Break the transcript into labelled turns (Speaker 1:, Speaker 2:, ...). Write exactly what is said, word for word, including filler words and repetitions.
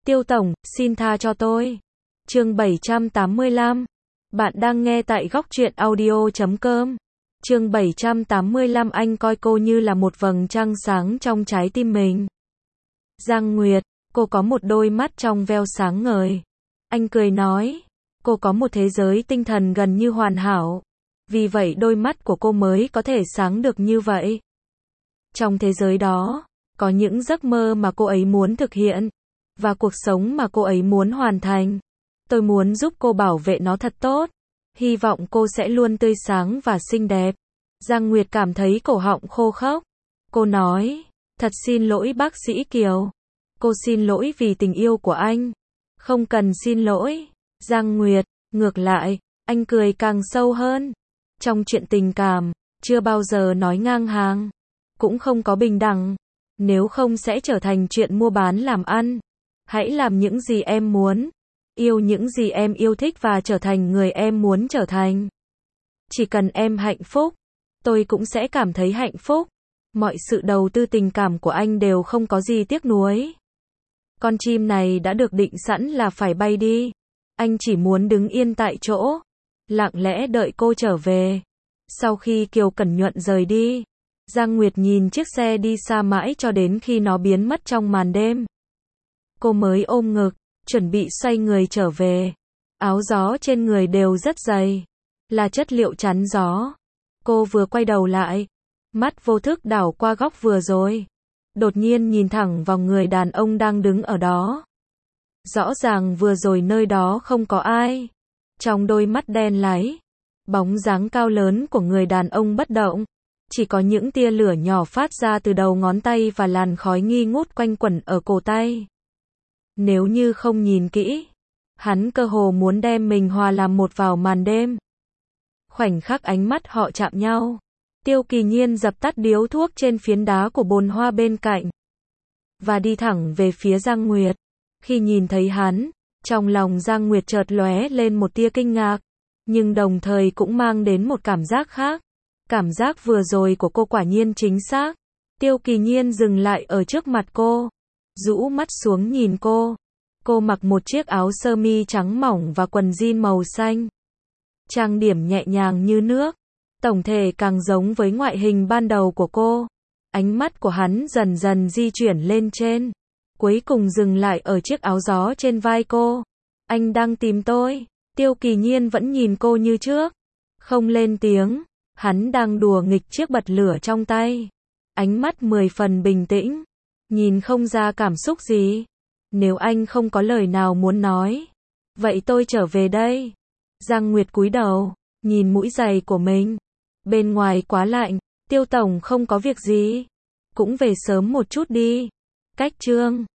Speaker 1: Tiêu tổng, xin tha cho tôi. Chương bảy trăm tám mươi lăm. Bạn đang nghe tại góc truyện audio chấm com. Chương bảy trăm tám mươi lăm. Anh coi cô như là một vầng trăng sáng trong trái tim mình. Giang Nguyệt, cô có một đôi mắt trong veo sáng ngời. Anh cười nói, cô có một thế giới tinh thần gần như hoàn hảo. Vì vậy đôi mắt của cô mới có thể sáng được như vậy. Trong thế giới đó, có những giấc mơ mà cô ấy muốn thực hiện, và cuộc sống mà cô ấy muốn hoàn thành. Tôi muốn giúp cô bảo vệ nó thật tốt. Hy vọng cô sẽ luôn tươi sáng và xinh đẹp. Giang Nguyệt cảm thấy cổ họng khô khốc. Cô nói, thật xin lỗi bác sĩ Kiều. Cô xin lỗi vì tình yêu của anh. Không cần xin lỗi. Giang Nguyệt, ngược lại, anh cười càng sâu hơn. Trong chuyện tình cảm, chưa bao giờ nói ngang hàng. Cũng không có bình đẳng. Nếu không sẽ trở thành chuyện mua bán làm ăn. Hãy làm những gì em muốn. Yêu những gì em yêu thích và trở thành người em muốn trở thành. Chỉ cần em hạnh phúc, tôi cũng sẽ cảm thấy hạnh phúc. Mọi sự đầu tư tình cảm của anh đều không có gì tiếc nuối. Con chim này đã được định sẵn là phải bay đi. Anh chỉ muốn đứng yên tại chỗ, lặng lẽ đợi cô trở về. Sau khi Kiều Cẩn Nhuận rời đi, Giang Nguyệt nhìn chiếc xe đi xa mãi cho đến khi nó biến mất trong màn đêm. Cô mới ôm ngực, chuẩn bị xoay người trở về. Áo gió trên người đều rất dày, là chất liệu chắn gió. Cô vừa quay đầu lại, mắt vô thức đảo qua góc vừa rồi. Đột nhiên nhìn thẳng vào người đàn ông đang đứng ở đó. Rõ ràng vừa rồi nơi đó không có ai. Trong đôi mắt đen láy, bóng dáng cao lớn của người đàn ông bất động. Chỉ có những tia lửa nhỏ phát ra từ đầu ngón tay và làn khói nghi ngút quanh quẩn ở cổ tay. Nếu như không nhìn kỹ, hắn cơ hồ muốn đem mình hòa làm một vào màn đêm. Khoảnh khắc ánh mắt họ chạm nhau, Tiêu Kỳ Nhiên dập tắt điếu thuốc trên phiến đá của bồn hoa bên cạnh, và đi thẳng về phía Giang Nguyệt. Khi nhìn thấy hắn, trong lòng Giang Nguyệt chợt lóe lên một tia kinh ngạc, nhưng đồng thời cũng mang đến một cảm giác khác. Cảm giác vừa rồi của cô quả nhiên chính xác. Tiêu Kỳ Nhiên dừng lại ở trước mặt cô, rũ mắt xuống nhìn cô. Cô mặc một chiếc áo sơ mi trắng mỏng và quần jean màu xanh. Trang điểm nhẹ nhàng như nước, tổng thể càng giống với ngoại hình ban đầu của cô. Ánh mắt của hắn dần dần di chuyển lên trên, cuối cùng dừng lại ở chiếc áo gió trên vai cô. Anh đang tìm tôi. Tiêu Kỳ Nhiên vẫn nhìn cô như trước, không lên tiếng. Hắn đang đùa nghịch chiếc bật lửa trong tay. Ánh mắt mười phần bình tĩnh, nhìn không ra cảm xúc gì. Nếu anh không có lời nào muốn nói, vậy tôi trở về đây. Giang Nguyệt cúi đầu, nhìn mũi giày của mình. Bên ngoài quá lạnh, Tiêu tổng không có việc gì. Cũng về sớm một chút đi. Cách chương